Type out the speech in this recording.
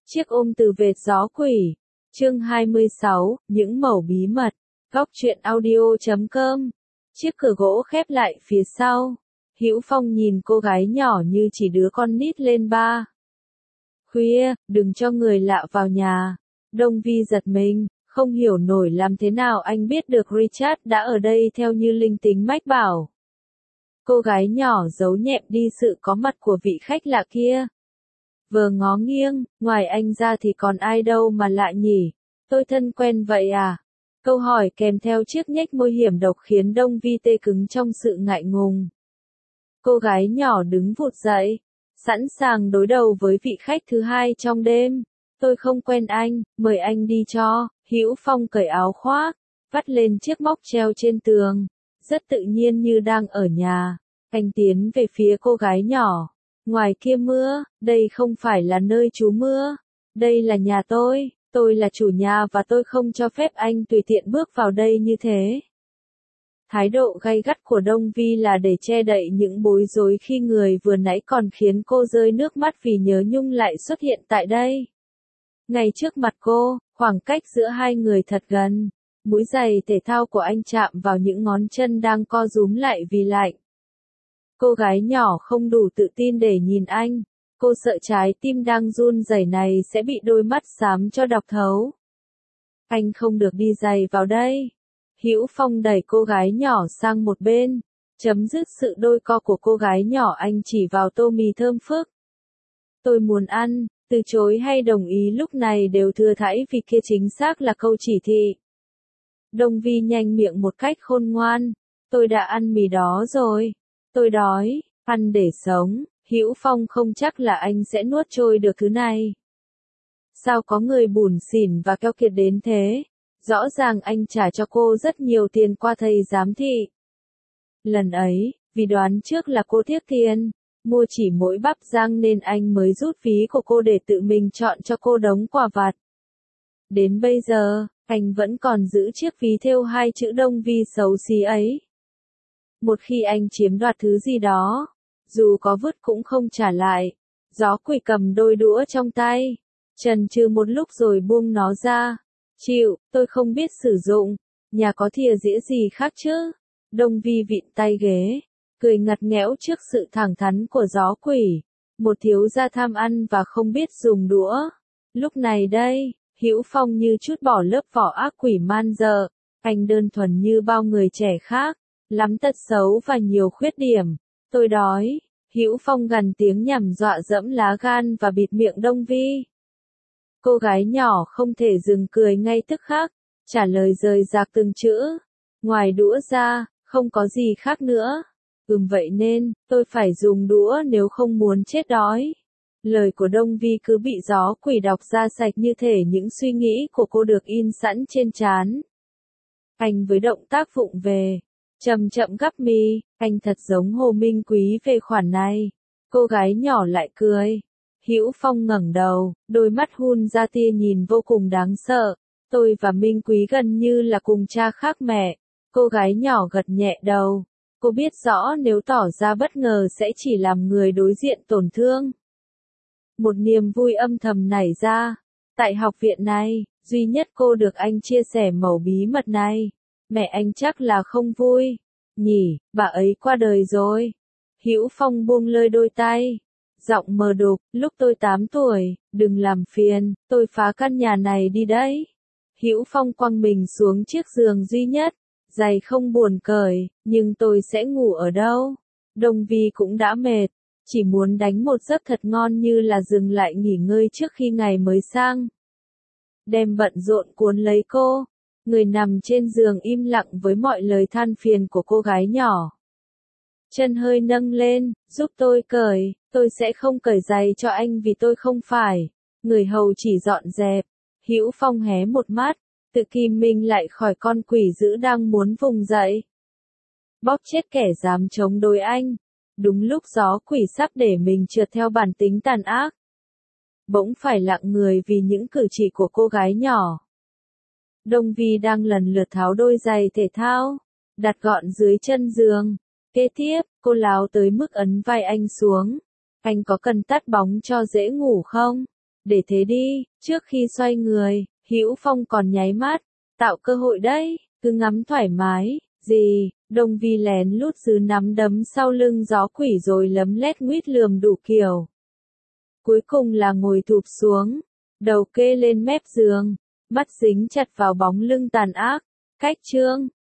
Chiếc ôm từ vệt gió quỷ. Chương 26, những mẩu bí mật. Góc truyện audio.com. Chiếc cửa gỗ khép lại phía sau. Hữu Phong nhìn cô gái nhỏ như chỉ đứa con nít lên ba. Khuya, đừng cho người lạ vào nhà. Đông Vi giật mình, không hiểu nổi làm thế nào anh biết được Richard đã ở đây theo như linh tính mách bảo. Cô gái nhỏ giấu nhẹm đi sự có mặt của vị khách lạ kia. Vừa ngó nghiêng, ngoài anh ra thì còn ai đâu mà lạ nhỉ? Tôi thân quen vậy à? Câu hỏi kèm theo chiếc nhếch môi hiểm độc khiến Đông Vi tê cứng trong sự ngại ngùng. Cô gái nhỏ đứng vụt dậy, sẵn sàng đối đầu với vị khách thứ hai trong đêm. Tôi không quen anh, mời anh đi cho. Hữu Phong cởi áo khoác, vắt lên chiếc móc treo trên tường, rất tự nhiên như đang ở nhà. Anh tiến về phía cô gái nhỏ. Ngoài kia mưa, đây không phải là nơi trú mưa. Đây là nhà tôi là chủ nhà và tôi không cho phép anh tùy tiện bước vào đây như thế. Thái độ gay gắt của Đông Vi là để che đậy những bối rối khi người vừa nãy còn khiến cô rơi nước mắt vì nhớ nhung lại xuất hiện tại đây. Ngay trước mặt cô, khoảng cách giữa hai người thật gần. Mũi giày thể thao của anh chạm vào những ngón chân đang co rúm lại vì lạnh. Cô gái nhỏ không đủ tự tin để nhìn anh. Cô sợ trái tim đang run rẩy này sẽ bị đôi mắt xám cho đọc thấu. Anh không được đi giày vào đây. Hữu Phong đẩy cô gái nhỏ sang một bên. Chấm dứt sự đôi co của cô gái nhỏ, anh chỉ vào tô mì thơm phức. Tôi muốn ăn, từ chối hay đồng ý lúc này đều thừa thãi vì kia chính xác là câu chỉ thị. Đông Vi nhanh miệng một cách khôn ngoan. Tôi đã ăn mì đó rồi. Tôi đói, ăn để sống. Hữu Phong không chắc là anh sẽ nuốt trôi được thứ này. Sao có người bủn xỉn và keo kiệt đến thế? Rõ ràng anh trả cho cô rất nhiều tiền qua thầy giám thị. Lần ấy, vì đoán trước là cô tiếc tiền, mua chỉ mỗi bắp rang nên anh mới rút ví của cô để tự mình chọn cho cô đống quà vặt. Đến bây giờ, anh vẫn còn giữ chiếc ví thêu hai chữ Đông Vi xấu xí ấy. Một khi anh chiếm đoạt thứ gì đó, dù có vứt cũng không trả lại. Gió quỷ cầm đôi đũa trong tay, chần chừ một lúc rồi buông nó ra. Chịu, tôi không biết sử dụng. Nhà có thìa dĩa gì khác chứ? Đông Vi vịn tay ghế, cười ngặt nghẽo trước sự thẳng thắn của gió quỷ. Một thiếu gia tham ăn và không biết dùng đũa. Lúc này đây, Hữu Phong như trút bỏ lớp vỏ ác quỷ man dợ. Anh đơn thuần như bao người trẻ khác, lắm tật xấu và nhiều khuyết điểm. Tôi đói. Hữu Phong gằn tiếng nhằm dọa dẫm lá gan và bịt miệng Đông Vi. Cô gái nhỏ không thể dừng cười ngay tức khắc, trả lời rời rạc từng chữ. Ngoài đũa ra, không có gì khác nữa. Vậy nên, tôi phải dùng đũa nếu không muốn chết đói. Lời của Đông Vi cứ bị gió quỷ đọc ra sạch như thể những suy nghĩ của cô được in sẵn trên trán. Anh với động tác vụng về, chậm chậm gắp mì, anh thật giống Hồ Minh Quý về khoản này. Cô gái nhỏ lại cười. Hữu Phong ngẩng đầu, đôi mắt hun ra tia nhìn vô cùng đáng sợ. Tôi và Minh Quý gần như là cùng cha khác mẹ. Cô gái nhỏ gật nhẹ đầu. Cô biết rõ nếu tỏ ra bất ngờ sẽ chỉ làm người đối diện tổn thương. Một niềm vui âm thầm nảy ra. Tại học viện này, duy nhất cô được anh chia sẻ mẩu bí mật này. Mẹ anh chắc là không vui. Nhỉ, bà ấy qua đời rồi. Hữu Phong buông lơi đôi tay. Giọng mờ đục, lúc tôi 8 tuổi, đừng làm phiền, tôi phá căn nhà này đi đấy. Hữu Phong quăng mình xuống chiếc giường duy nhất. Giày không buồn cởi, nhưng tôi sẽ ngủ ở đâu? Đông Vi cũng đã mệt, chỉ muốn đánh một giấc thật ngon như là dừng lại nghỉ ngơi trước khi ngày mới sang. Đem bận rộn cuốn lấy cô. Người nằm trên giường im lặng với mọi lời than phiền của cô gái nhỏ. Chân hơi nâng lên, giúp tôi cởi, tôi sẽ không cởi giày cho anh vì tôi không phải. Người hầu chỉ dọn dẹp. Hữu Phong hé một mắt, tự kìm mình lại khỏi con quỷ dữ đang muốn vùng dậy. Bóp chết kẻ dám chống đối anh. Đúng lúc gió quỷ sắp để mình trượt theo bản tính tàn ác. Bỗng phải lặng người vì những cử chỉ của cô gái nhỏ. Đông Vi đang lần lượt tháo đôi giày thể thao, đặt gọn dưới chân giường. Kế tiếp, cô láo tới mức ấn vai anh xuống. Anh có cần tắt bóng cho dễ ngủ không? Để thế đi, trước khi xoay người, Hữu Phong còn nháy mắt, tạo cơ hội đấy, cứ ngắm thoải mái, gì, Đông Vi lén lút giữ nắm đấm sau lưng gió quỷ rồi lấm lét nguýt lườm đủ kiểu. Cuối cùng là ngồi thụp xuống, đầu kê lên mép giường, mắt dính chặt vào bóng lưng tàn ác, cách Trương.